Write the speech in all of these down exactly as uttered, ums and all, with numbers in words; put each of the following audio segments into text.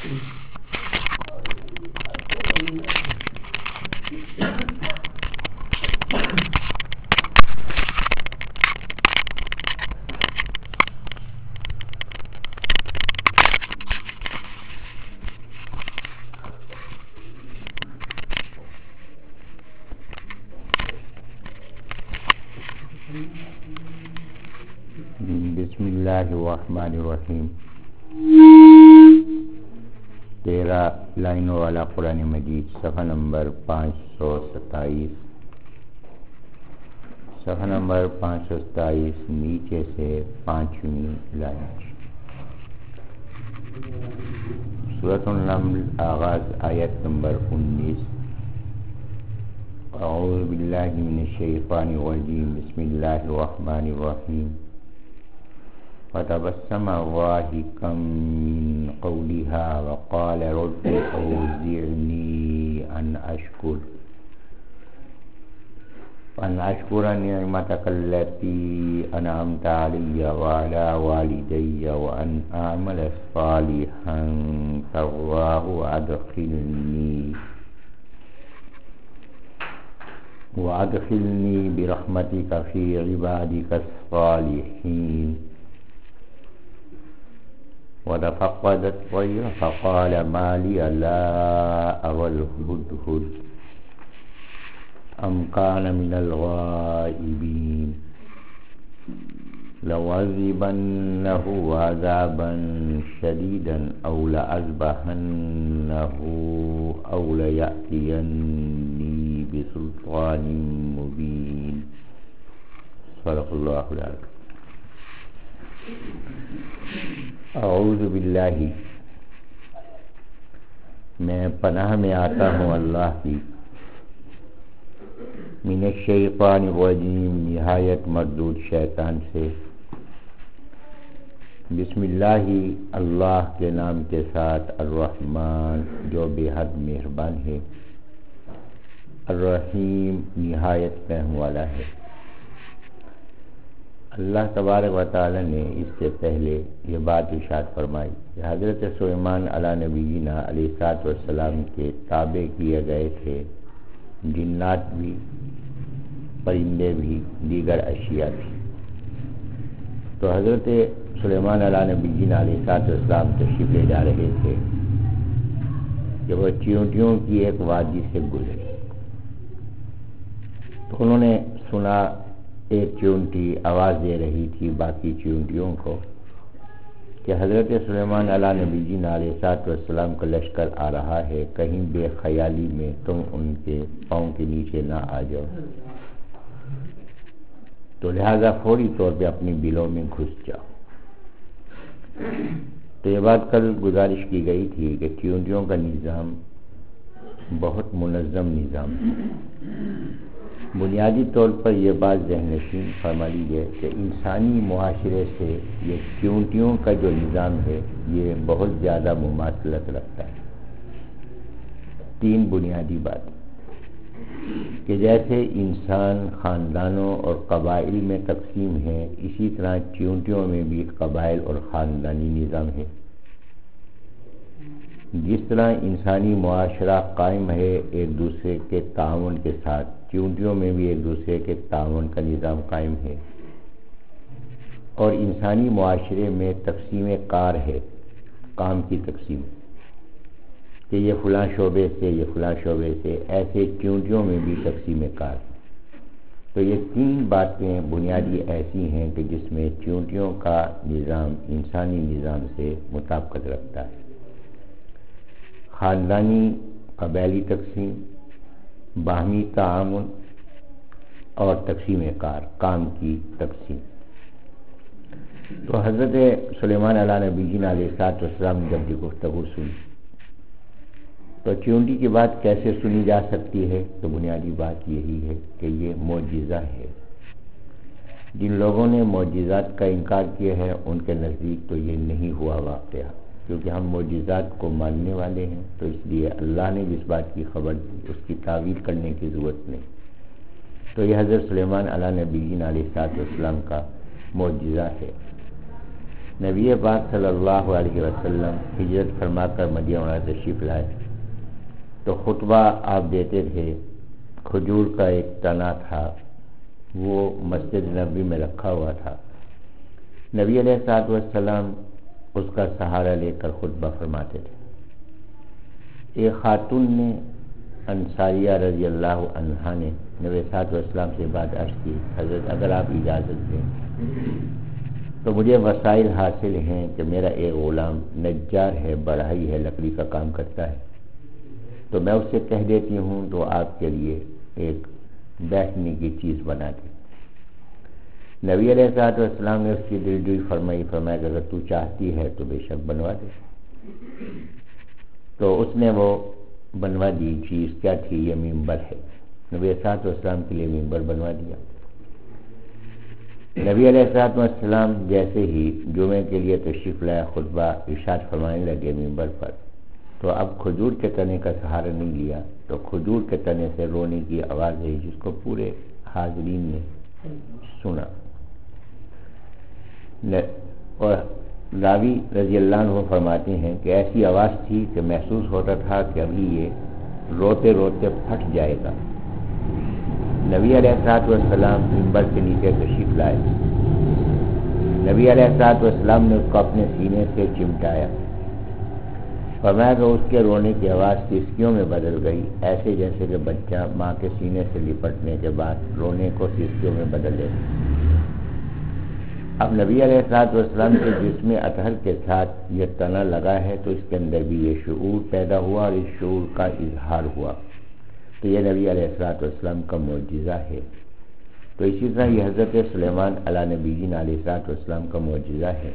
بسم اللہ الرحمن الرحیم. تیرہ لائنوں والا قرآن مجید، صفحہ نمبر پانچ سو ستائیس. صفحہ نمبر پانچ سو ستائیس نیچے سے پانچویں لائن. سورۃ النمل آغاز آیت نمبر انیس. اعوذ باللہ من الشیطان الرجیم. بسم اللہ الرحمن الرحیم. فتبسم ضاحكا من قولها وقال رب أوزعني أن أشكر أن أشكر نعمتك التي أنعمت علي وعلى والدي وأن أعمل صالحا ترضاه وأدخلني وأدخلني برحمتك في عبادك الصالحين. وتفقد الطير فقال ما لي لا أرى الهدهد أم كان من الغائبين لأعذبنه عذابا شديدا أو لأذبحنه أو ليأتيني بسلطان مبين. صدق الله العظيم. اعوذ باللہ، میں پناہ میں آتا ہوں اللہ کی، من الشیطان الرجیم، نہایت مردود شیطان سے. بسم اللہ، اللہ کے نام کے ساتھ، الرحمن جو بے حد مہربان ہے، الرحیم نہایت رحم والا ہے. اللہ تبارک و تعالی نے اس سے پہلے یہ بات ارشاد فرمائی کہ حضرت سلیمان علی نبینا علیہ الصلوۃ والسلام کے تابع کیے گئے تھے جنات بھی، پرندے بھی، دیگر اشیاء بھی. تو حضرت سلیمان علی نبینا علیہ الصلوۃ والسلام تشریف لے جا رہے تھے کہ وہ چیونٹیوں کی ایک وادی سے گزرے. تو انہوں نے سنا ایک چیونٹی آواز دے رہی تھی باقی چیونٹیوں کو کہ حضرت سلیمان علیہ نبی جی علیہ الصلوۃ والسلام کا لشکر آ رہا ہے، کہیں بے خیالی میں تم ان کے پاؤں کے نیچے نہ آ جاؤ. تو لہذا فوری طور پہ اپنی بلوں میں گھس جاؤ. تو یہ بات کل گزارش کی گئی تھی کہ چیونٹیوں کا نظام بہت منظم نظام ہے. بنیادی طور پر یہ بات ذہن نشین فرما لیجیے کہ انسانی معاشرے سے یہ چیونٹیوں کا جو نظام ہے یہ بہت زیادہ مماثلت رکھتا ہے. تین بنیادی بات کہ جیسے انسان خاندانوں اور قبائل میں تقسیم ہے، اسی طرح چیونٹیوں میں بھی قبائل اور خاندانی نظام ہے. جس طرح انسانی معاشرہ قائم ہے ایک دوسرے کے تعاون کے ساتھ، چیونٹیوں میں بھی ایک دوسرے کے تعاون کا نظام قائم ہے. اور انسانی معاشرے میں تقسیم کار ہے، کام کی تقسیم کہ یہ فلاں شعبے سے، یہ فلاں شعبے سے، ایسے چیونٹیوں میں بھی تقسیم کار. تو یہ تین باتیں بنیادی ایسی ہیں کہ جس میں چیونٹیوں کا نظام انسانی نظام سے مطابقت رکھتا ہے. خاندانی قبیلی تقسیم، باہمی تعاون اور تقسیم کار، کام کی تقسیم. تو حضرت سلیمان علیہ نبی جی علیہ الصلوۃ والسلام نے جب یہ گفتگو سنی تو چیونٹی کی بات کیسے سنی جا سکتی ہے؟ تو بنیادی بات یہی ہے کہ یہ معجزہ ہے. جن لوگوں نے معجزات کا انکار کیا ہے ان کے نزدیک تو یہ نہیں ہوا واقعہ، کیونکہ ہم معجزات کو ماننے والے ہیں. تو اس لیے اللہ نے جس بات کی خبر دی اس کی تعویل کرنے کی ضرورت نہیں. تو یہ حضرت سلیمان علیہ نبی علیہ الصلوۃ والسلام کا معجزہ ہے. نبی پاک صلی اللہ علیہ وسلم ہجرت فرما کر مدینہ تشریف لائے تو خطبہ آپ دیتے تھے، کھجور کا ایک تنا تھا، وہ مسجد نبوی میں رکھا ہوا تھا۔ نبی علیہ الصلوۃ والسلام اس کا سہارا لے کر خطبہ فرماتے تھے۔ ایک خاتون نے انصاریہ رضی اللہ عنہا نے نبی علیہ الصلوۃ والسلام سے بات عرض کی، حضرت اگر آپ اجازت دیں تو مجھے وسائل حاصل ہیں کہ میرا ایک غلام نجار ہے، بڑھئی ہے، لکڑی کا کام کرتا ہے، تو میں اس سے کہہ دیتی ہوں تو آپ کے لیے ایک بیٹھنے کی چیز بنا دے۔ نبی علیہ الصلوۃ والسلام نے اس کی دلجوئی فرمائی، فرمایا کہ اگر تو چاہتی ہے تو بے شک بنوا دے۔ تو اس نے وہ بنوا دی۔ چیز کیا تھی؟ یہ منبر ہے۔ نبی علیہ الصلوۃ والسلام کے لیے منبر بنوا دیا۔ نبی علیہ الصلوۃ والسلام جیسے ہی جمعے کے لیے تشریف لایا، خطبہ ارشاد فرمانے لگے منبر پر، تو اب کھجور کے تنے کا سہارا نہیں لیا، تو کھجور کے تنے سے رونے کی آواز آئی جس کو پورے حاضرین نے سنا۔ اور راوی رضی اللہ عنہ فرماتے ہیں کہ ایسی آواز تھی کہ محسوس ہوتا تھا کہ ابھی یہ روتے روتے پھٹ جائے گا۔ نبی علیہ الصلوۃ والسلام منبر کے نیچے تشریف لائے۔ نبی علیہ الصلوۃ والسلام نے اس کو اپنے سینے سے چمٹایا، فرمایا کہ اس کے رونے کی آواز سسکیوں میں بدل گئی، ایسے جیسے کہ بچہ ماں کے سینے سے لپٹنے کے بعد رونے کو سسکیوں میں بدل لے۔ اب نبی علیہ الصلوۃ والسلام کے جسم اطہر کے ساتھ یہ تنا لگا ہے تو اس کے اندر بھی یہ شعور پیدا ہوا اور اس شعور کا اظہار ہوا، تو یہ نبی علیہ الصلوۃ والسلام کا معجزہ ہے۔ تو اسی طرح یہ حضرت سلیمان علیہ نبی علیہ الصلوۃ والسلام کا معجزہ ہے۔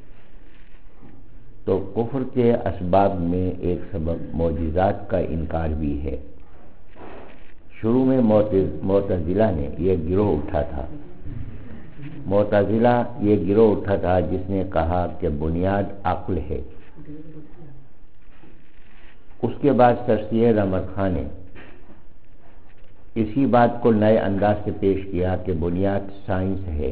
تو کفر کے اسباب میں ایک سبب معجزات کا انکار بھی ہے۔ شروع میں معتزلہ نے یہ گروہ اٹھا تھا معتزلہ یہ گروہ اٹھا تھا جس نے کہا کہ بنیاد عقل ہے۔ اس کے بعد سر سید احمد خان نے اسی بات کو نئے انداز سے پیش کیا کہ بنیاد سائنس ہے،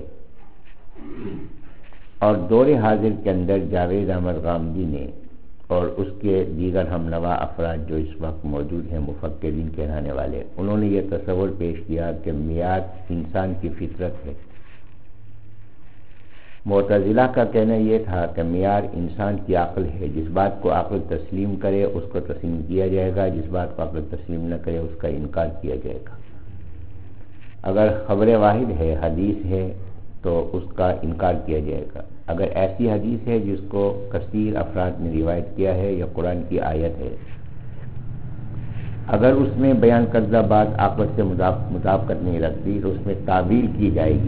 اور دور حاضر کے اندر جاوید احمد غامدی نے اور اس کے دیگر ہم نوا افراد جو اس وقت موجود ہیں مفکرین کہلانے والے، انہوں نے یہ تصور پیش کیا کہ میعاد انسان کی فطرت ہے۔ معتزلہ کا کہنا یہ تھا کہ معیار انسان کی عقل ہے، جس بات کو عقل تسلیم کرے اس کو تسلیم کیا جائے گا، جس بات کو عقل تسلیم نہ کرے اس کا انکار کیا جائے گا۔ اگر خبر واحد ہے، حدیث ہے، تو اس کا انکار کیا جائے گا۔ اگر ایسی حدیث ہے جس کو کثیر افراد نے روایت کیا ہے یا قرآن کی آیت ہے، اگر اس میں بیان کردہ بات عقل سے مطابقت نہیں رکھتی تو اس میں تعویل کی جائے گی۔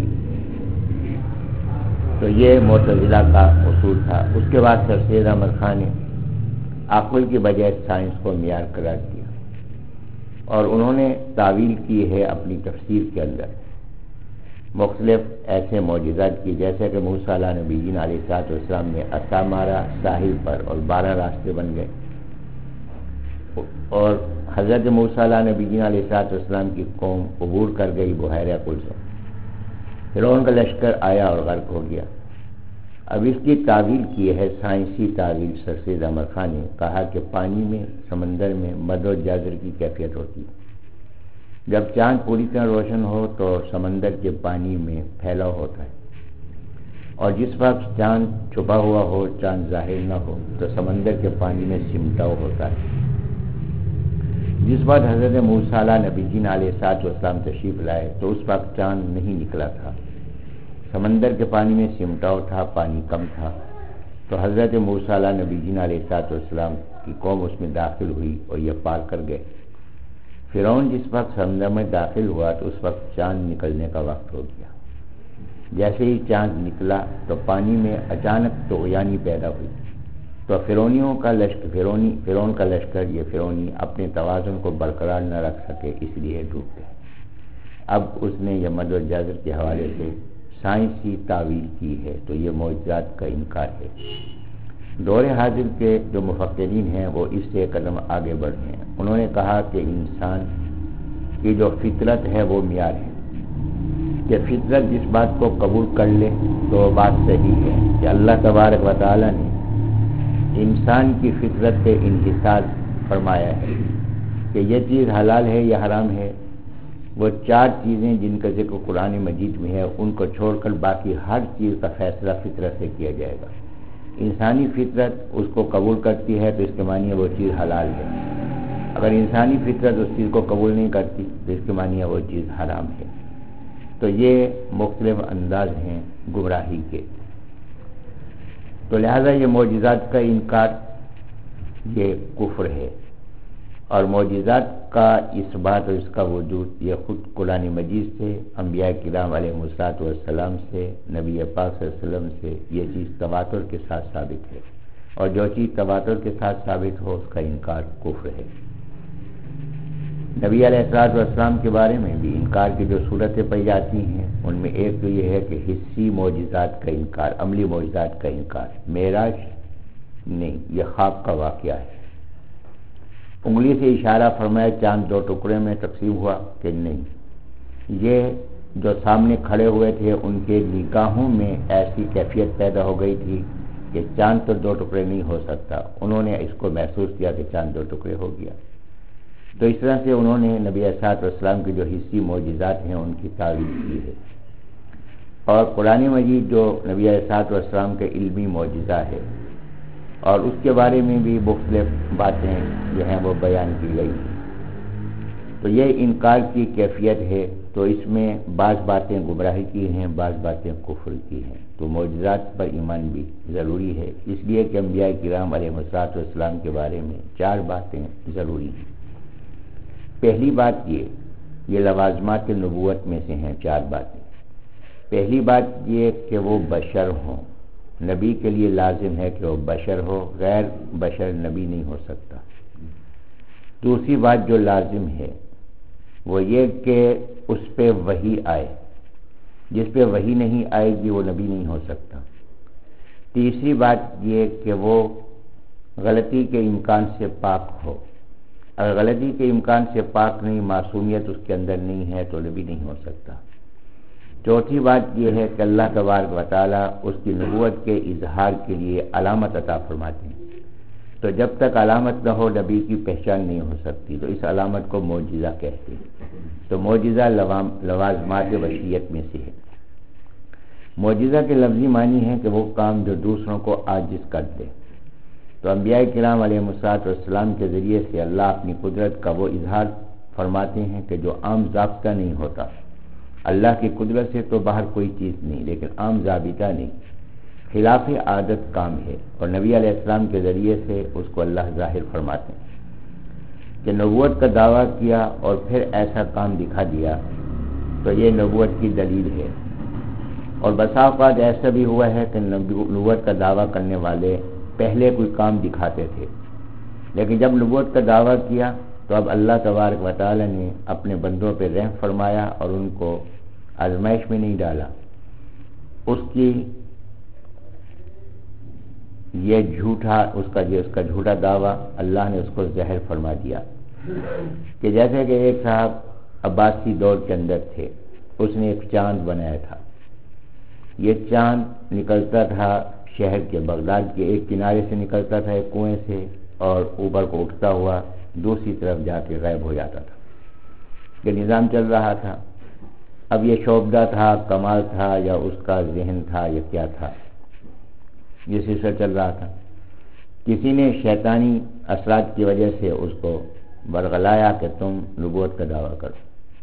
تو یہ معتزلہ کا اصول تھا۔ اس کے بعد سر سید احمد خان نے عقل کی بجائے سائنس کو معیار قرار دیا، اور انہوں نے تعویل کی ہے اپنی تفسیر کے اندر مختلف ایسے معجزات کی، جیسے کہ موسیٰ علیہ نبی علیہ الصلوۃ والسلام نے عصا مارا ساحل پر اور بارہ راستے بن گئے، اور حضرت موسیٰ علیہ نبی علیہ الصلوۃ والسلام کی قوم عبور کر گئی بحیرہ قلزم، فرعون کا لشکر آیا اور غرق ہو گیا۔ اب اس کی تعویل کی ہے سائنسی تعویل سر سید احمد خان نے کہا کہ پانی میں سمندر میں مد و جزر کی کیفیت ہوتی ہے۔ جب چاند پوری طرح روشن ہو تو سمندر کے پانی میں پھیلاؤ ہوتا ہے، اور جس وقت چاند چھپا ہوا ہو، چاند ظاہر نہ ہو، تو سمندر کے پانی میں سمٹاؤ ہوتا ہے۔ جس وقت حضرت موسیٰ علیہ نبی علیہ الصلوۃ والسلام تشریف لائے تو اس وقت چاند نہیں نکلا تھا، سمندر کے پانی میں سمٹاؤ تھا، پانی کم تھا، تو حضرت موسیٰ علیہ نبی علیہ الصلوۃ والسلام کی قوم اس میں داخل ہوئی اور یہ پار کر گئے۔ فرعون جس وقت سمندر میں داخل ہوا تو اس وقت چاند نکلنے کا وقت ہو گیا۔ جیسے ہی چاند نکلا تو پانی میں اچانک طغیانی پیدا ہوئی، تو فرعونیوں کا لشکر فرعونی فرعون کا لشکر یہ فرعونی اپنے توازن کو برقرار نہ رکھ سکے، اس لیے ڈوب گئے۔ اب اس نے یہ مد و جزر کے حوالے سے سائنسی تعویل کی ہے، تو یہ معجزات کا انکار ہے۔ دور حاضر کے جو مفکرین ہیں وہ اس سے قدم آگے بڑھے ہیں۔ انہوں نے کہا کہ انسان کی جو فطرت ہے وہ معیار ہے، کہ فطرت جس بات کو قبول کر لے تو وہ بات صحیح ہے کہ اللہ تبارک و تعالیٰ نے انسان کی فطرت پہ انحصار فرمایا ہے کہ یہ چیز حلال ہے یا حرام ہے. وہ چار چیزیں جن کا ذکر قرآن مجید میں ہے ان کو چھوڑ کر باقی ہر چیز کا فیصلہ فطرت سے کیا جائے گا. انسانی فطرت اس کو قبول کرتی ہے تو اس کے معنی ہے وہ چیز حلال ہے. اگر انسانی فطرت اس چیز کو قبول نہیں کرتی تو اس کے معنی ہے وہ چیز حرام ہے. تو یہ مختلف انداز ہیں گمراہی کے. تو لہذا یہ معجزات کا انکار یہ کفر ہے، اور معجزات کا اس بات اور اس کا وجود یہ خود قرآن مجید سے، انبیاء کرام علیہ الصلوۃ والسلام سے، نبی پاک صلی اللہ علیہ وسلم سے یہ چیز تواتر کے ساتھ ثابت ہے، اور جو چیز تواتر کے ساتھ ثابت ہو اس کا انکار کفر ہے. نبی علیہ الصلوۃ والسلام کے بارے میں بھی انکار کی جو صورتیں پائی جاتی ہیں ان میں ایک تو یہ ہے کہ حصی معجزات کا انکار، عملی معجزات کا انکار. معراج نہیں، یہ خواب کا واقعہ ہے. انگلی سے اشارہ فرمایا چاند دو ٹکڑے میں تقسیم ہوا کہ نہیں، یہ جو سامنے کھڑے ہوئے تھے ان کے نگاہوں میں ایسی کیفیت پیدا ہو گئی تھی کہ چاند تو دو ٹکڑے نہیں ہو سکتا. انہوں نے اس کو محسوس کیا کہ چاند دو ٹکڑے ہو گیا. تو اس طرح سے انہوں نے نبی علیہ الصلوۃ والسلام کی جو حصی معجزات ہیں ان کی تعریف کی ہے. اور قرآن مجید جو نبی علیہ الصلوۃ والسلام کے علمی معجزہ ہے اور اس کے بارے میں بھی مختلف باتیں جو ہیں وہ بیان کی گئی ہیں. تو یہ انکار کی کیفیت ہے. تو اس میں بعض باتیں گمراہی کی ہیں، بعض باتیں کفر کی ہیں. تو معجزات پر ایمان بھی ضروری ہے، اس لیے کہ انبیاء کرام علیہ الصلوۃ والسلام کے بارے میں چار باتیں ضروری ہیں. پہلی بات یہ یہ لوازمات نبوت میں سے ہیں چار باتیں. پہلی بات یہ کہ وہ بشر ہوں. نبی کے لیے لازم ہے کہ وہ بشر ہو، غیر بشر نبی نہیں ہو سکتا. دوسری بات جو لازم ہے وہ یہ کہ اس پہ وحی آئے، جس پہ وحی نہیں آئے گی وہ نبی نہیں ہو سکتا. تیسری بات یہ کہ وہ غلطی کے امکان سے پاک ہو. اگر غلطی کے امکان سے پاک نہیں، معصومیت اس کے اندر نہیں ہے تو نبی نہیں ہو سکتا. چوتھی بات یہ ہے کہ اللہ تبارک و تعالیٰ اس کی نبوت کے اظہار کے لیے علامت عطا فرماتے ہیں. تو جب تک علامت نہ ہو نبی کی پہچان نہیں ہو سکتی. تو اس علامت کو معجزہ کہتے ہیں. تو معجزہ لوازمات بشریت میں سے ہے. معجزہ کے لفظی معنی ہے کہ وہ کام جو دوسروں کو عاجز کر دے. تو انبیاء کرام علیہ الصلوۃ والسلام کے ذریعے سے اللہ اپنی قدرت کا وہ اظہار فرماتے ہیں کہ جو عام ضابطہ نہیں ہوتا. اللہ کی قدرت سے تو باہر کوئی چیز نہیں، لیکن عام ضابطہ نہیں، خلاف عادت کام ہے. اور نبی علیہ السلام کے ذریعے سے اس کو اللہ ظاہر فرماتے ہیں کہ نبوت کا دعویٰ کیا اور پھر ایسا کام دکھا دیا تو یہ نبوت کی دلیل ہے. اور بسا اوقات ایسا بھی ہوا ہے کہ نبوت کا دعویٰ کرنے والے پہلے کوئی کام دکھاتے تھے، لیکن جب نبوت کا دعویٰ کیا تو اب اللہ تبارک و تعالی نے اپنے بندوں پہ رحم فرمایا اور ان کو آزمائش میں نہیں ڈالا. اس کی یہ جھوٹا اس کا یہ اس کا جھوٹا دعویٰ اللہ نے اس کو زہر فرما دیا. کہ جیسے کہ ایک صاحب عباسی دور کے اندر تھے، اس نے ایک چاند بنایا تھا. یہ چاند نکلتا تھا شہر کے بغداد کے ایک کنارے سے نکلتا تھا ایک کنویں سے، اور اوپر کو اٹھتا ہوا دوسری طرف جا کے غائب ہو جاتا تھا. یہ نظام چل رہا تھا. اب یہ شعبدہ تھا، کمال تھا، یا اس کا ذہن تھا، یا کیا تھا، یہ سلسلہ چل رہا تھا. کسی نے شیطانی اثرات کی وجہ سے اس کو برگلایا کہ تم نبوت کا دعویٰ کرو.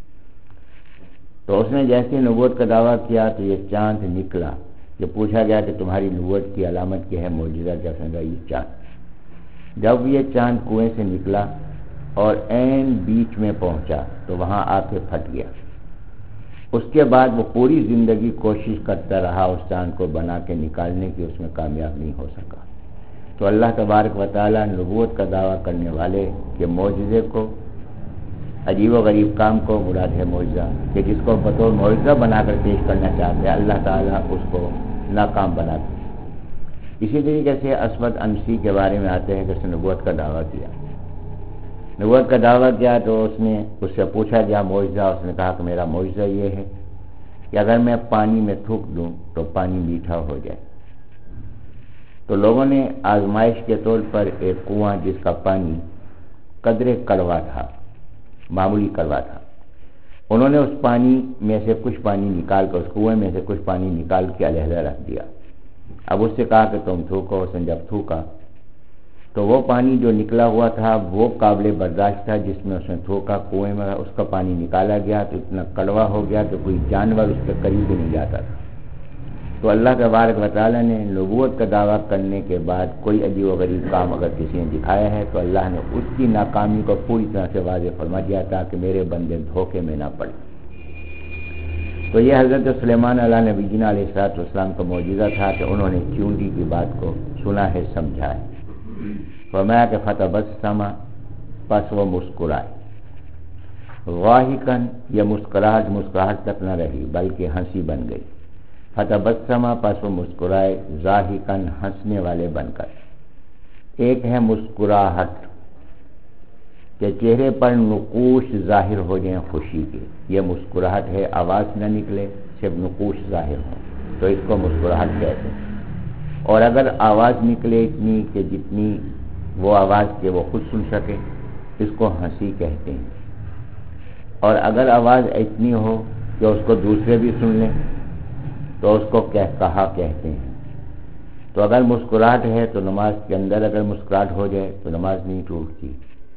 تو اس نے جیسے نبوت کا دعویٰ کیا تو یہ چاند نکلا. جب پوچھا گیا کہ تمہاری نبوت کی علامت کیا ہے، معجزہ کیا سمجھا، یہ چاند. جب یہ چاند کنویں سے نکلا اور عین بیچ میں پہنچا تو وہاں آ کے پھٹ گیا. اس کے بعد وہ پوری زندگی کوشش کرتا رہا اس چاند کو بنا کے نکالنے کی، اس میں کامیاب نہیں ہو سکا. تو اللہ تبارک و تعالیٰ نبوت کا دعویٰ کرنے والے کے معجزے کو، عجیب و غریب کام کو مراد ہے معجزہ، کہ جس کو بطور معجزہ بنا کر پیش کرنا چاہتے ہیں اللہ تعالیٰ اس کو ناکام بناتے ہیں. اسی طریقے سے اسود انسی کے بارے میں آتے ہیں کہ اس نے نبوت کا دعویٰ کیا. نبوت کا دعویٰ کیا تو اس نے اس سے پوچھا گیا معجزہ، اس نے کہا کہ میرا معجزہ یہ ہے کہ اگر میں پانی میں تھوک دوں تو پانی میٹھا ہو جائے. تو لوگوں نے آزمائش کے طور پر ایک کنواں جس کا پانی قدرے کڑوا تھا، معمولی کڑوا تھا، انہوں نے اس پانی میں سے کچھ پانی نکال کر، اس کنویں میں سے کچھ پانی نکال کے علیحدہ رکھ دیا. اب اس سے کہا کہ تم تھوکو. اس نے جب تھوکا تو وہ پانی جو نکلا ہوا تھا وہ قابل برداشت تھا. جس میں اس نے تھوکا کنویں میں اس کا پانی نکالا گیا تو اتنا کڑوا ہو گیا کہ کوئی جانور اس کے قریب بھی نہیں جاتا تھا. تو اللہ تبارک و تعالیٰ نے نبوت کا دعویٰ کرنے کے بعد کوئی عجیب و غریب کام اگر کسی نے دکھایا ہے تو اللہ نے اس کی ناکامی کو پوری طرح سے واضح فرما دیا تاکہ میرے بندے دھوکے میں نہ پڑے. تو یہ حضرت سلیمان علیہ نبی جینا علیہ الصلوۃ والسلام کا معجزہ تھا کہ انہوں نے چونٹی کی بات کو سنا ہے، سمجھا ہے. فرمایا کہ فتبسم، پس وہ مسکرائے. ضاحکاً، یہ مسکراہٹ مسکراہٹ تک نہ رہی بلکہ ہنسی بن گئی. فتبسم، پس وہ مسکرائے. ضاحکاً، ہنسنے والے بن کر. ایک ہے مسکراہٹ کہ چہرے پر نقوش ظاہر ہو جائیں خوشی کے، یہ مسکراہٹ ہے. آواز نہ نکلے، صرف نقوش ظاہر ہو تو اس کو مسکراہٹ کہتے ہیں. اور اگر آواز نکلے اتنی کہ جتنی وہ آواز کے وہ خود سن سکے، اس کو ہنسی کہتے ہیں. اور اگر آواز اتنی ہو کہ اس کو دوسرے بھی سن لیں تو اس کو کہہ کہا کہتے ہیں. تو اگر مسکراہٹ ہے تو نماز کے اندر اگر مسکراہٹ ہو جائے تو نماز نہیں ٹوٹتی.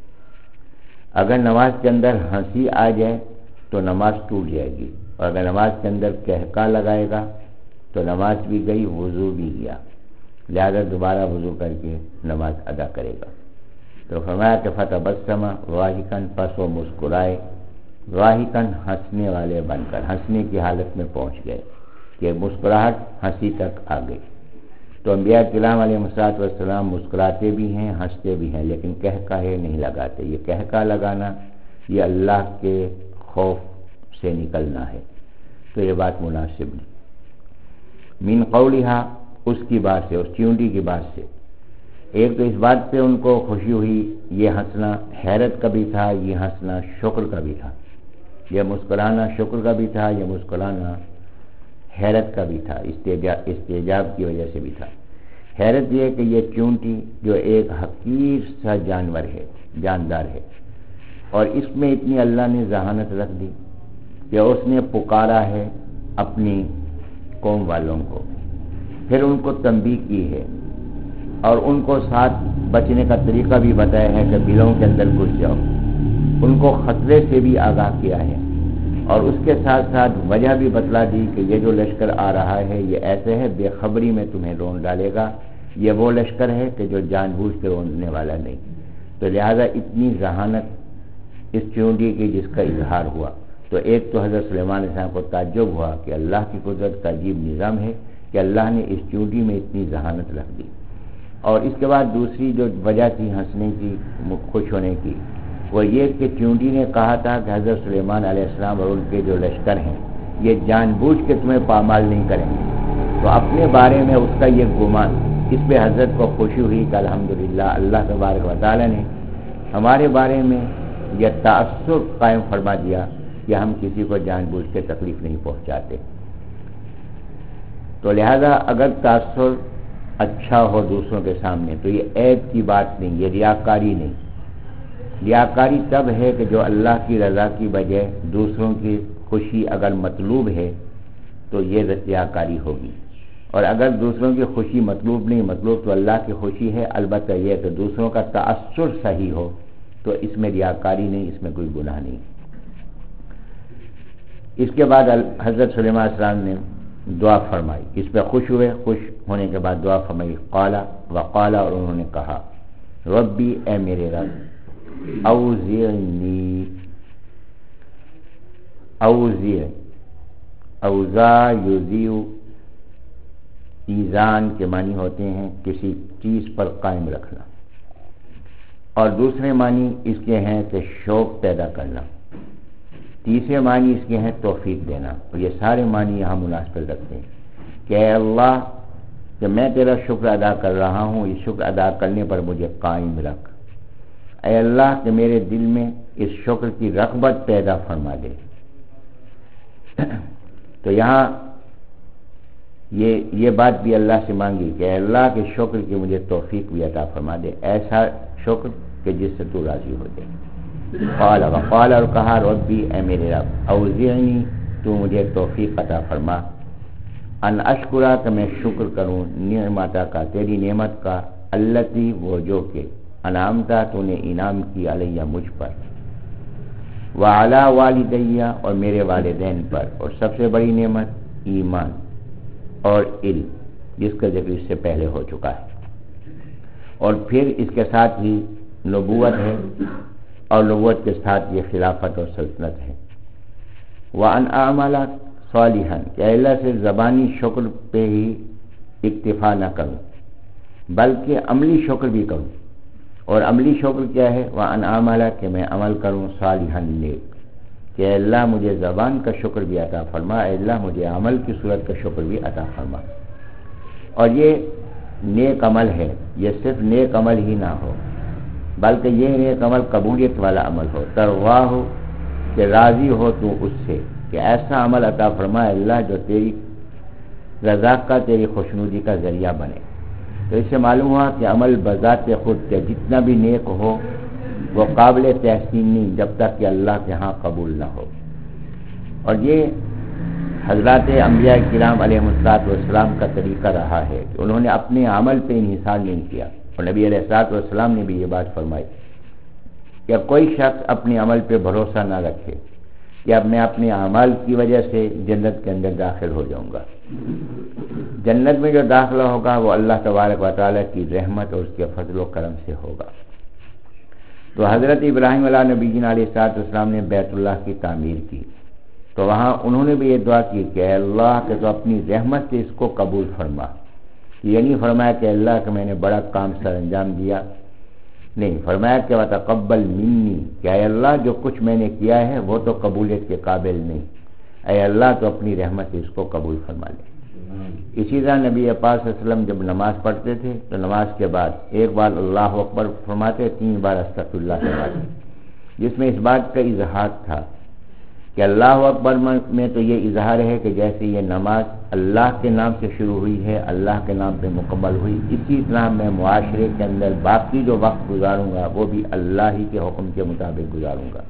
اگر نماز کے اندر ہنسی آ جائے تو نماز ٹوٹ جائے گی. اور اگر نماز کے اندر کہکا لگائے گا تو نماز بھی گئی، وضو بھی گیا. لہذا دوبارہ وضو کر کے نماز ادا کرے گا. تو فرمایا کہ فتبسم ضاحکاً، پس وہ مسکرائے. ضاحکاً، ہنسنے والے بن کر، ہنسنے کی حالت میں پہنچ گئے کہ مسکراہٹ ہنسی تک آ گئی. تو انبیاء کرام علیہ الصلوۃ والسلام مسکراتے بھی ہیں، ہنستے بھی ہیں، لیکن کہکہے نہیں لگاتے. یہ کہکا لگانا یہ اللہ کے خوف سے نکلنا ہے، تو یہ بات مناسب نہیں. من قولہا، اس کی بات سے، اس چیونٹی کی بات سے. ایک تو اس بات پہ ان کو خوشی ہوئی، یہ ہنسنا حیرت کا بھی تھا، یہ ہنسنا شکر کا بھی تھا. یہ مسکرانا شکر کا بھی تھا، یہ مسکرانا حیرت کا بھی تھا، استعجاب استعجاب کی وجہ سے بھی تھا. حیرت یہ کہ یہ چونٹی جو ایک حقیر سا جانور ہے، جاندار ہے، اور اس میں اتنی اللہ نے ذہانت رکھ دی کہ اس نے پکارا ہے اپنی قوم والوں کو، پھر ان کو تنبیہ کی ہے اور ان کو ساتھ بچنے کا طریقہ بھی بتایا ہے کہ بلوں کے اندر گھس جاؤ. ان کو خطرے سے بھی آگاہ کیا ہے اور اس کے ساتھ ساتھ وجہ بھی بتلا دی کہ یہ جو لشکر آ رہا ہے یہ ایسے ہے بے خبری میں تمہیں رون ڈالے گا. یہ وہ لشکر ہے کہ جو جان بوجھ کے روننے والا نہیں. تو لہذا اتنی ذہانت اس چونٹی کی جس کا اظہار ہوا. تو ایک تو حضرت سلیمان علیہ السلام کو تعجب ہوا کہ اللہ کی قدرت کا عجیب نظام ہے کہ اللہ نے اس چونٹی میں اتنی ذہانت رکھ دی. اور اس کے بعد دوسری جو وجہ تھی ہنسنے کی، خوش ہونے کی، وہ یہ کہ چونٹی نے کہا تھا کہ حضرت سلیمان علیہ السلام اور ان کے جو لشکر ہیں یہ جان بوجھ کے تمہیں پامال نہیں کریں گے. تو اپنے بارے میں اس کا یہ گمان، اس پہ حضرت کو خوشی ہوئی کہ الحمدللہ اللہ تبارک و تعالیٰ نے ہمارے بارے میں یہ تأثر قائم فرما دیا کہ ہم کسی کو جان بوجھ کے تکلیف نہیں پہنچاتے. تو لہذا اگر تأثر اچھا ہو دوسروں کے سامنے تو یہ عیب کی بات نہیں، یہ ریاکاری نہیں. ریاکاری تب ہے کہ جو اللہ کی رضا کی بجائے دوسروں کی خوشی اگر مطلوب ہے تو یہ ریاکاری ہوگی. اور اگر دوسروں کی خوشی مطلوب نہیں، مطلوب تو اللہ کی خوشی ہے، البتہ یہ کہ دوسروں کا تأثر صحیح ہو تو اس میں ریاکاری نہیں، اس میں کوئی گناہ نہیں. اس کے بعد حضرت سلیمان علیہ السلام نے دعا فرمائی، اس پہ خوش ہوئے. خوش ہونے کے بعد دعا فرمائی. قالا وقالا، اور انہوں نے کہا ربی، اے میرے رب، اوزعنی، اوزع، اوزا یوزیو، ایزان کے معنی ہوتے ہیں کسی چیز پر قائم رکھنا، اور دوسرے معنی اس کے ہیں کہ شوق پیدا کرنا، تیسرے معنی اس کے ہیں توفیق دینا. اور یہ سارے معنی یہاں مناسب رکھتے ہیں کہ اے اللہ کہ میں تیرا شکر ادا کر رہا ہوں، یہ شکر ادا کرنے پر مجھے قائم رکھ. اے اللہ کہ میرے دل میں اس شکر کی رغبت پیدا فرما دے. تو یہاں یہ یہ بات بھی اللہ سے مانگی کہ اللہ کے شکر کی مجھے توفیق بھی عطا فرما دے، ایسا شکر کہ جس سے تو راضی ہو جائے۔ قال وقال، اور کہا ربی، اے میرے رب، اوزعنی، تو مجھے توفیق عطا فرما، ان اشکرا، کہ میں شکر کروں، نعمتا کا، تیری نعمت کا، التی، وہ جو کہ انعامتا، تو نے انعام کی، علیہ، مجھ پر، وعلی والدیہ، اور میرے والدین پر، اور سب سے بڑی نعمت ایمان اور علم، جس کا ذکر اس سے پہلے ہو چکا ہے، اور پھر اس کے ساتھ ہی نبوت ہے، اور نبوت کے ساتھ یہ خلافت اور سلطنت ہے۔ وَأَنْ أَعْمَلَ صَالِحًا، کہ اللہ سے زبانی شکر پہ ہی اکتفا نہ کروں بلکہ عملی شکر بھی کروں، اور عملی شکر کیا ہے؟ وَأَنْ أَعْمَلَ، کہ میں عمل کروں، صالحًا، نیک، کہ اللہ مجھے زبان کا شکر بھی عطا فرما، اے اللہ مجھے عمل کی صورت کا شکر بھی عطا فرما۔ اور یہ نیک عمل ہے، یہ صرف نیک عمل ہی نہ ہو بلکہ یہ نیک عمل قبولیت والا عمل ہو، ترواہ ہو، کہ راضی ہو تو اس سے، کہ ایسا عمل عطا فرمائے اللہ جو تیری رضا کا، تیری خوشنودی کا ذریعہ بنے۔ تو اس سے معلوم ہوا کہ عمل بذات خود کے جتنا بھی نیک ہو وہ قابل تحسین نہیں جب تک کہ اللہ کے ہاں قبول نہ ہو۔ اور یہ حضرات انبیاء کرام علیہ الصلوۃ والسلام کا طریقہ رہا ہے کہ انہوں نے اپنے عمل پہ انحصار نہیں کیا، اور نبی علیہ الصلوۃ والسلام نے بھی یہ بات فرمائی کہ کوئی شخص اپنے عمل پہ بھروسہ نہ رکھے کہ اب میں اپنے اعمال کی وجہ سے جنت کے اندر داخل ہو جاؤں گا۔ جنت میں جو داخلہ ہوگا وہ اللہ تبارک و تعالیٰ کی رحمت اور اس کے فضل و کرم سے ہوگا۔ تو حضرت ابراہیم علیہ نبی جی علیہ الصلوۃ والسلام نے بیت اللہ کی تعمیر کی، تو وہاں انہوں نے بھی یہ دعا کی کہ اے اللہ کہ تو اپنی رحمت سے اس کو قبول فرما۔ یہ نہیں فرمایا کہ اللہ کہ میں نے بڑا کام سر انجام دیا، نہیں، فرمایا کہ وتقبل منی، کہ اے اللہ جو کچھ میں نے کیا ہے وہ تو قبولیت کے قابل نہیں، اے اللہ تو اپنی رحمت سے اس کو قبول فرما لے۔ اسی طرح نبی پاک صلی اللہ علیہ وسلم جب نماز پڑھتے تھے تو نماز کے بعد ایک بار اللہ اکبر فرماتے، تین بار استغفر اللہ فرماتے، جس میں اس بات کا اظہار تھا کہ اللہ اکبر میں تو یہ اظہار ہے کہ جیسے یہ نماز اللہ کے نام سے شروع ہوئی ہے، اللہ کے نام پہ مکمل ہوئی، اسی طرح میں معاشرے کے اندر باقی جو وقت گزاروں گا وہ بھی اللہ ہی کے حکم کے مطابق گزاروں گا۔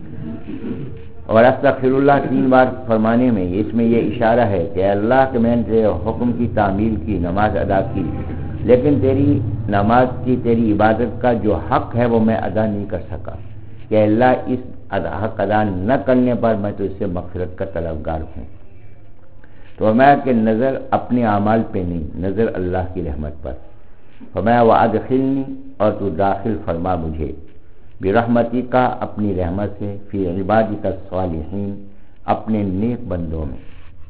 اور استغفر اللہ تین بار فرمانے میں اس میں یہ اشارہ ہے کہ اللہ کہ میں نے تیرے حکم کی تعمیل کی، نماز ادا کی، لیکن تیری نماز کی، تیری عبادت کا جو حق ہے وہ میں ادا نہیں کر سکا، کہ اللہ اس حق ادا نہ کرنے پر میں تو اس سے مغفرت کا طلبگار ہوں۔ تو میں کہ نظر اپنے اعمال پہ نہیں، نظر اللہ کی رحمت پر، فرمایا وادخلنی، اور تو داخل فرما مجھے، برحمتی کا، اپنی رحمت سے، فی عبادک الصالحین، اپنے نیک بندوں میں۔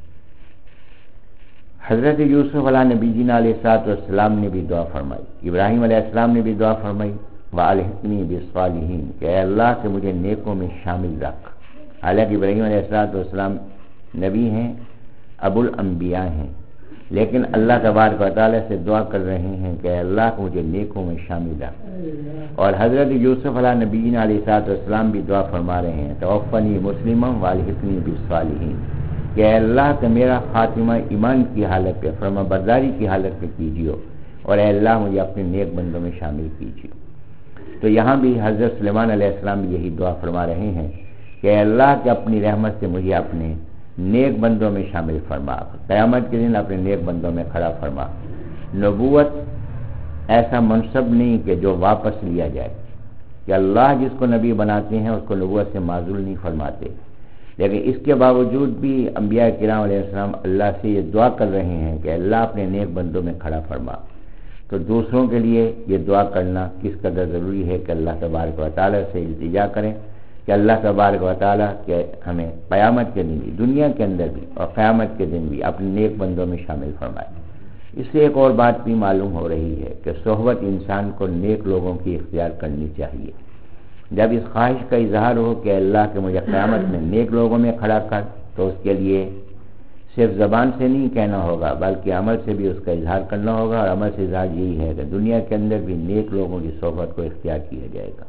حضرت یوسف علیہ نبی جی علیہ الصلوۃ والسلام نے بھی دعا فرمائی، ابراہیم علیہ السلام نے بھی دعا فرمائی، وَأَلْحِقْنِي بِالصَّالِحِينَ، کہ اے اللہ کہ مجھے نیکوں میں شامل رکھ۔ حالانکہ ابراہیم علیہ الصلوۃ والسلام نبی ہیں، ابو الانبیاء ہیں، لیکن اللہ تبارک و تعالیٰ سے دعا کر رہے ہیں کہ اے اللہ کو مجھے نیکوں میں شامل رکھ۔ اور حضرت یوسف علیہ نبی علیہ الصلوۃ والسلام بھی دعا فرما رہے ہیں، توفنی مسلما والحقنی بالصالحین، کہ اے اللہ کہ میرا خاتمہ ایمان کی حالت پہ، فرما برداری کی حالت پہ کیجیے، اور اے اللہ مجھے اپنے نیک بندوں میں شامل کیجیے۔ تو یہاں بھی حضرت سلیمان علیہ السلام بھی یہی دعا فرما رہے ہیں کہ اے اللہ کہ اپنی رحمت سے مجھے اپنے نیک بندوں میں شامل فرما، قیامت کے دن اپنے نیک بندوں میں کھڑا فرما۔ نبوت ایسا منصب نہیں کہ جو واپس لیا جائے، کہ اللہ جس کو نبی بناتے ہیں اس کو نبوت سے معزول نہیں فرماتے، لیکن اس کے باوجود بھی انبیاء کرام علیہ السلام اللہ سے یہ دعا کر رہے ہیں کہ اللہ اپنے نیک بندوں میں کھڑا فرما۔ تو دوسروں کے لیے یہ دعا کرنا کس قدر ضروری ہے کہ اللہ تبارک و تعالیٰ سے التجا کریں کہ اللہ تبارک و تعالیٰ کہ ہمیں قیامت کے دن بھی، دنیا کے اندر بھی اور قیامت کے دن بھی اپنے نیک بندوں میں شامل فرمائے۔ اس سے ایک اور بات بھی معلوم ہو رہی ہے کہ صحبت انسان کو نیک لوگوں کی اختیار کرنی چاہیے۔ جب اس خواہش کا اظہار ہو کہ اللہ کے مجھے قیامت میں نیک لوگوں میں کھڑا کر، تو اس کے لیے صرف زبان سے نہیں کہنا ہوگا بلکہ عمل سے بھی اس کا اظہار کرنا ہوگا، اور عمل سے اظہار یہی ہے کہ دنیا کے اندر بھی نیک لوگوں کی صحبت کو اختیار کیا جائے گا۔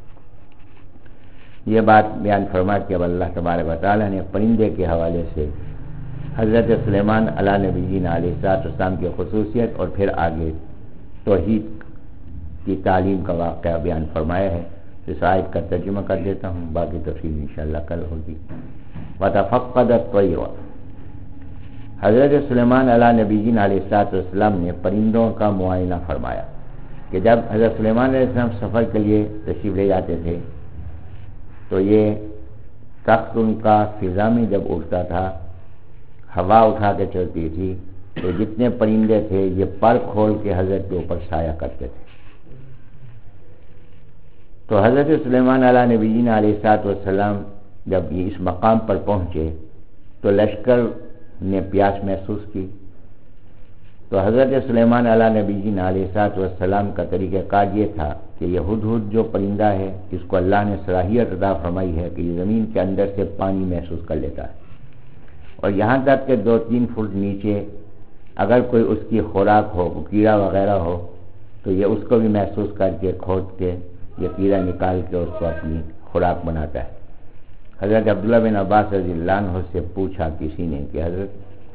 یہ بات بیان فرما کہ اب اللہ تبارک و تعالیٰ نے پرندے کے حوالے سے حضرت سلیمان علیہ نبی علیہ السلام کی خصوصیت اور پھر آگے توحید کی تعلیم کا واقعہ بیان فرمایا ہے. اس آیت کا ترجمہ کر دیتا ہوں، باقی تفصیل انشاءاللہ کل ہوگی. وَتَفَقَّدَ الطَّيْرَ، حضرت سلیمان علیہ نبی علیہ السلام نے پرندوں کا معائنہ فرمایا کہ جب حضرت سلیمان علیہ السلام سفر کے لیے تشریف لے جاتے تھے تو یہ تخت ان کا فضا میں جب اٹھتا تھا، ہوا اٹھا کے چلتی تھی، تو جتنے پرندے تھے یہ پر کھول کے حضرت کے اوپر سایہ کرتے تھے. تو حضرت سلیمان علیہ نبی علیہ السلام جب یہ اس مقام پر پہنچے تو لشکر نے پیاس محسوس کی. تو حضرت سلیمان علیہ نبی علیہ السلام کا طریقہ کار یہ تھا کہ یہ ہدہد جو پرندہ ہے اس کو اللہ نے صلاحیت عطا فرمائی ہے کہ یہ زمین کے اندر سے پانی محسوس کر لیتا ہے، اور یہاں تک کہ دو تین فٹ نیچے اگر کوئی اس کی خوراک ہو، کیڑا وغیرہ ہو، تو یہ اس کو بھی محسوس کر کے کھود کے یہ کیڑا نکال کے اس کو اپنی خوراک بناتا ہے. حضرت عبداللہ بن عباس رضی اللہ عنہ سے پوچھا کسی نے کہ حضرت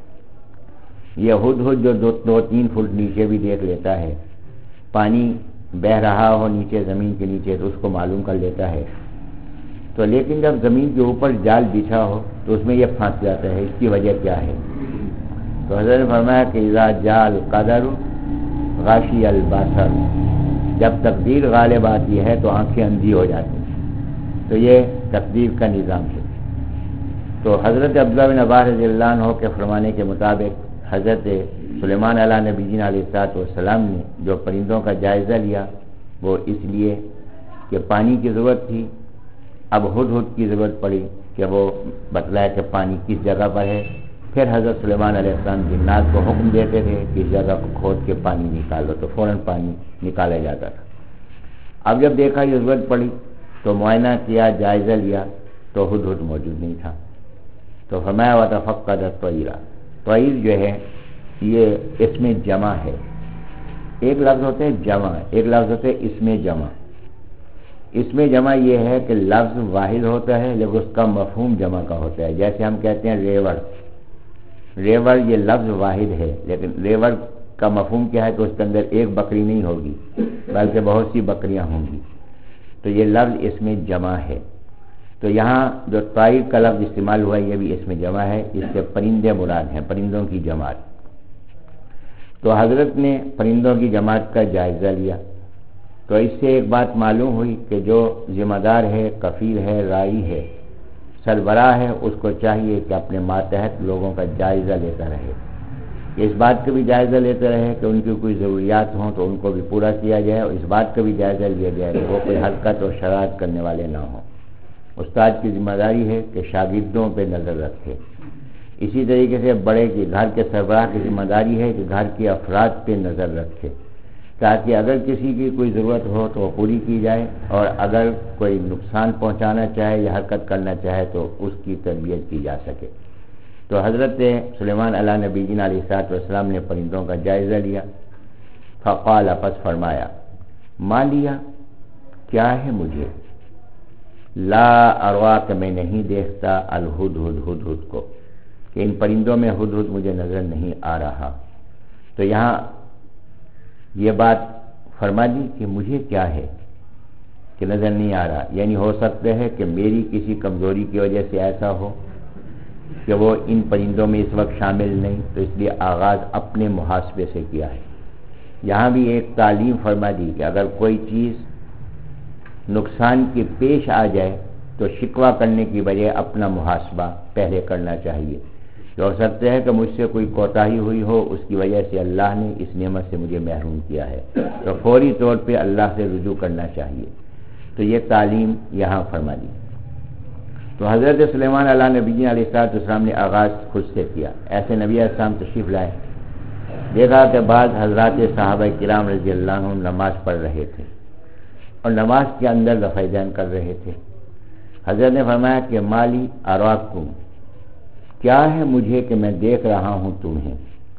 یہ ہدہد جو دو, دو تین فٹ نیچے بھی دیکھ لیتا ہے، پانی بہ رہا ہو نیچے زمین کے نیچے تو اس کو معلوم کر لیتا ہے، تو لیکن جب زمین کے اوپر جال بچھا ہو تو اس میں یہ پھنس جاتا ہے، اس کی وجہ کیا ہے؟ تو حضرت نے فرمایا کہ اذا جال قدر غاشی البصر، جب تقدیر غالب آتی ہے تو آنکھیں اندھی ہو جاتی ہیں. تو یہ تقدیر کا نظام ہے. تو حضرت عبداللہ بن عباس رضی اللہ عنہ کے فرمانے کے مطابق حضرت سلیمان علیہ نبی علیہ السلام نے جو پرندوں کا جائزہ لیا وہ اس لیے کہ پانی کی ضرورت تھی. اب ہدہد کی ضرورت پڑی کہ وہ بتلائے کہ پانی کس جگہ پر ہے. پھر حضرت سلیمان علیہ السلام جنات کو حکم دیتے تھے کہ اس جگہ کو کھود کے پانی نکالو، تو فوراً پانی نکالا جاتا تھا. اب جب دیکھا یہ ضرورت پڑی تو معائنہ کیا، جائزہ لیا تو ہدہد موجود نہیں تھا. تو فرمایا وَتَفَقَّدَ الطَّيْرَ، طیر جو ہے یہ اس میں جمع ہے. ایک لفظ ہوتے ہیں جمع، ایک لفظ ہوتے ہیں اس میں جمع. اس میں جمع یہ ہے کہ لفظ واحد ہوتا ہے لیکن اس کا مفہوم جمع کا ہوتا ہے. جیسے ہم کہتے ہیں ریوڑ، ریوڑ یہ لفظ واحد ہے لیکن ریوڑ کا مفہوم کیا ہے کہ اس کے اندر ایک بکری نہیں ہوگی بلکہ بہت سی بکریاں ہوں گی. تو یہ لفظ اس میں جمع ہے. تو یہاں جو طائر کا لفظ استعمال ہوا ہے یہ بھی اس میں جمع ہے، اس سے پرندے مراد ہیں، پرندوں کی جماعت. تو حضرت نے پرندوں کی جماعت کا جائزہ لیا تو اس سے ایک بات معلوم ہوئی کہ جو ذمہ دار ہے، کفیل ہے، رائی ہے، سربراہ ہے، اس کو چاہیے کہ اپنے ماتحت لوگوں کا جائزہ لیتا رہے. اس بات کا بھی جائزہ لیتے رہے کہ ان کی کوئی ضروریات ہوں تو ان کو بھی پورا کیا جائے، اور اس بات کا بھی جائزہ لیا جائے کہ وہ کوئی حرکت اور شرارت کرنے والے نہ ہوں. استاد کی ذمہ داری ہے کہ شاگردوں پہ نظر رکھے. اسی طریقے سے بڑے کی، گھر کے سربراہ کی ذمہ داری ہے کہ گھر کے افراد پہ نظر رکھے تاکہ اگر کسی کی کوئی ضرورت ہو تو وہ پوری کی جائے، اور اگر کوئی نقصان پہنچانا چاہے یا حرکت کرنا چاہے تو اس کی تربیت کی جا سکے. تو حضرت سلیمان علیہ نبی علیہ السلام نے پرندوں کا جائزہ لیا. فقال، پس فرمایا، ما لیا، کیا ہے مجھے، لا اروا، کہ میں نہیں دیکھتا، الہدہد، ہدہد کو، کہ ان پرندوں میں ہدہد مجھے نظر نہیں آ رہا. تو یہاں یہ بات فرما دی کہ مجھے کیا ہے کہ نظر نہیں آ رہا، یعنی ہو سکتا ہے کہ میری کسی کمزوری کی وجہ سے ایسا ہو کہ وہ ان پرندوں میں اس وقت شامل نہیں، تو اس لیے آغاز اپنے محاسبے سے کیا ہے. یہاں بھی ایک تعلیم فرما دی کہ اگر کوئی چیز نقصان کی پیش آ جائے تو شکوہ کرنے کی بجائے اپنا محاسبہ پہلے کرنا چاہیے. تو ہو سکتا ہے کہ مجھ سے کوئی کوتاہی ہوئی ہو، اس کی وجہ سے اللہ نے اس نعمت سے مجھے محروم کیا ہے، تو فوری طور پہ اللہ سے رجوع کرنا چاہیے. تو یہ تعلیم یہاں فرما دی. تو حضرت سلیمان علیہ نبی علیہ السلام نے آغاز خود سے کیا. ایسے نبی علیہ السلام تشریف لائے، دیکھا کہ بعض حضرات صحابہ کرام رضی اللہ عنہ نماز پڑھ رہے تھے اور نماز کے اندر رفع دین کر رہے تھے. حضرت نے فرمایا کہ مالی اراکم، کیا ہے مجھے کہ میں دیکھ رہا ہوں تمہیں،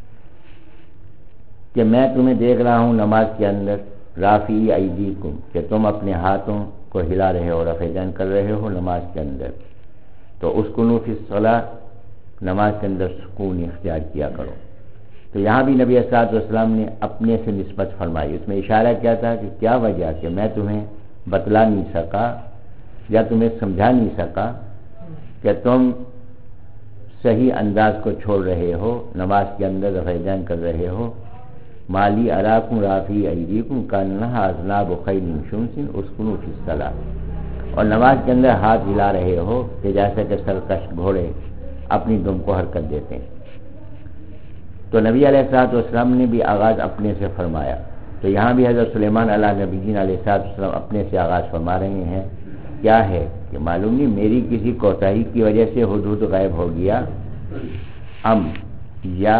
کہ میں تمہیں دیکھ رہا ہوں نماز کے اندر، رافعی ایدیکم، کہ تم اپنے ہاتھوں کو ہلا رہے ہو، رفع دین کر رہے ہو نماز کے اندر. تو اسکنوا فی الصلاۃ، نماز کے اندر سکون اختیار کیا کرو. تو یہاں بھی نبی صلی اللہ علیہ وسلم نے اپنے سے نسبت فرمائی. اس میں اشارہ کیا تھا کہ کیا وجہ کہ میں تمہیں بتلا نہیں سکا یا تمہیں سمجھا نہیں سکا کہ تم صحیح انداز کو چھوڑ رہے ہو, نماز کے اندر رفع کر رہے ہو. مالی اراکم رافی ایدیکم کانہا اذناب خیل شمس اسکنوا فی الصلاۃ, اور نماز کے اندر ہاتھ ہلا رہے ہو کہ جیسا کہ سرکش گھوڑے اپنی دم کو حرکت دیتے ہیں. تو نبی علیہ الصلوۃ والسلام نے بھی آغاز اپنے سے فرمایا. تو یہاں بھی حضرت سلیمان علیہ نبی علیہ الصلوۃ والسلام اپنے سے آغاز فرما رہے ہیں. کیا ہے کہ معلوم نہیں میری کسی کوتاہی کی وجہ سے حدود غائب ہو گیا, ام یا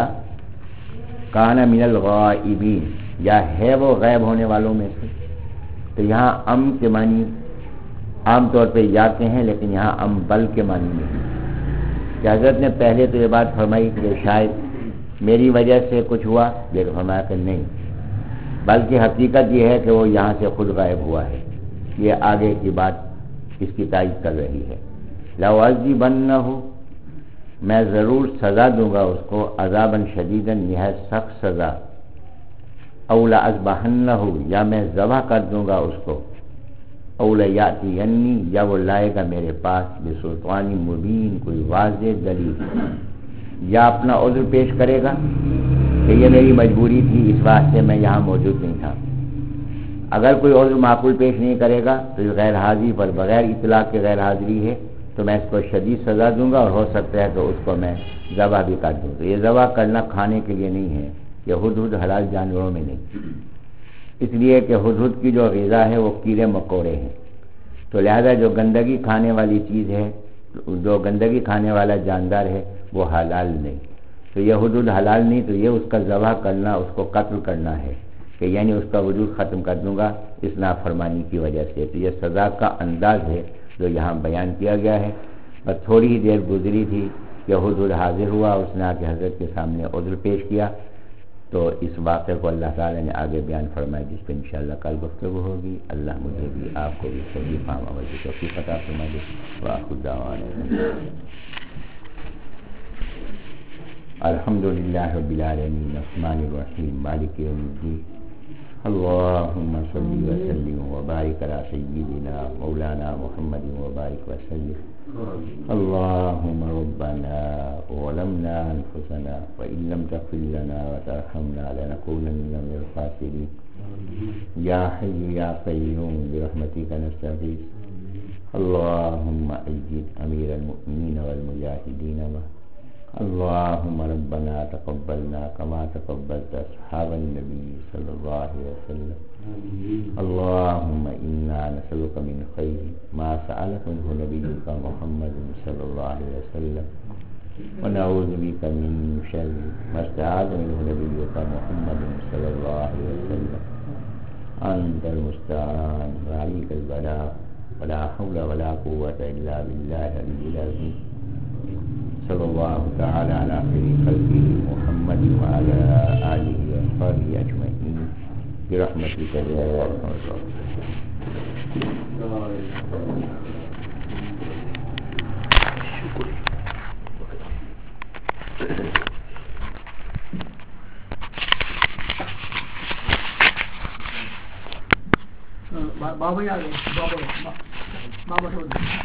کان من الغائبین, یا ہے وہ غائب ہونے والوں میں سے. تو یہاں ام کے معنی عام طور پہ یا کے ہیں, لیکن یہاں ام بل کے معنی نہیں. کہ حضرت نے پہلے تو یہ بات فرمائی کہ شاید میری وجہ سے کچھ ہوا, لیکن فرمایا کہ نہیں, بلکہ حقیقت یہ ہے کہ وہ یہاں سے خود غائب ہوا ہے. یہ آگے کی بات اس کی تائید کر رہی ہے. لَأُعَذِّبَنَّهُ, میں ضرور سزا دوں گا اس کو, عذاباً شدیداً, نہایت سخت سزا. اَوْ لَأَذْبَحَنَّهُ, یا میں ذبح کر دوں گا اس کو. اَوْ لَيَأْتِيَنِّي, یا وہ لائے گا میرے پاس, بِسُلْطَانٍ مُبِينٍ, کوئی واضح دلیل, یا اپنا عذر پیش کرے گا کہ یہ میری مجبوری تھی, اس واسطے میں یہاں موجود نہیں تھا. اگر کوئی عذر معقول پیش نہیں کرے گا تو یہ غیر حاضری پر بغیر اطلاع کے غیر حاضری ہے, تو میں اس کو شدید سزا دوں گا, اور ہو سکتا ہے کہ اس کو میں ذبح بھی کر دوں. تو یہ ذبح کرنا کھانے کے لیے نہیں ہے, یہ ہدہد حلال جانوروں میں نہیں, اس لیے کہ ہدہد کی جو غذا ہے وہ کیڑے مکوڑے ہیں. تو لہذا جو گندگی کھانے والی چیز ہے, جو گندگی کھانے والا جاندار ہے, وہ حلال نہیں. تو یہ ہدہد حلال نہیں, تو یہ اس کا ذبح کرنا, اس کو قتل کرنا ہے, کہ یعنی اس کا وجود ختم کر دوں گا اس نافرمانی کی وجہ سے. تو یہ سزا کا انداز ہے جو یہاں بیان کیا گیا ہے. اور تھوڑی ہی دیر گزری تھی کہ ہدہد حاضر ہوا, اس نے آ کے حضرت کے سامنے عذر پیش کیا. تو اس واقعے کو اللہ تعالیٰ نے آگے بیان فرمایا, جس پہ انشاءاللہ کل گفتگو ہوگی. اللہ مجھے بھی آپ کو بھی صحیح فہم عمل کی توفیق عطا فرمائے. وآخر دعوانا الحمدللہ رب العالمین الرحمن الرحیم مالک یوم الدین. اللهم صل وسلم وبارك على سيدنا مولانا محمد وبارك وسلم. اللهم ربنا ظلمنا أنفسنا وإن لم تغفر لنا وترحمنا لنكونن من الخاسرين. يا حي يا قيوم برحمتك نستغيث. اللهم أيد أمير المؤمنين والمجاهدين معه. اللهم ربنا تقبلنا كما تقبلت أصحاب النبي صلى الله عليه وسلم. اللهم إنا نسألك من خير ما سألك منه نبيك محمد صلى الله عليه وسلم, ونعوذ بك من شر ما استعاذ منه نبيك محمد صلى الله عليه وسلم. أنت المستعان وعليك البلاغ, ولا حول ولا قوة إلا بالله العلي العظيم. صلى الله تعالى على خير خلقه محمد وعلى آله وصحبه أجمعين برحمتك يا أرحم الراحمين. بابا بابا بابا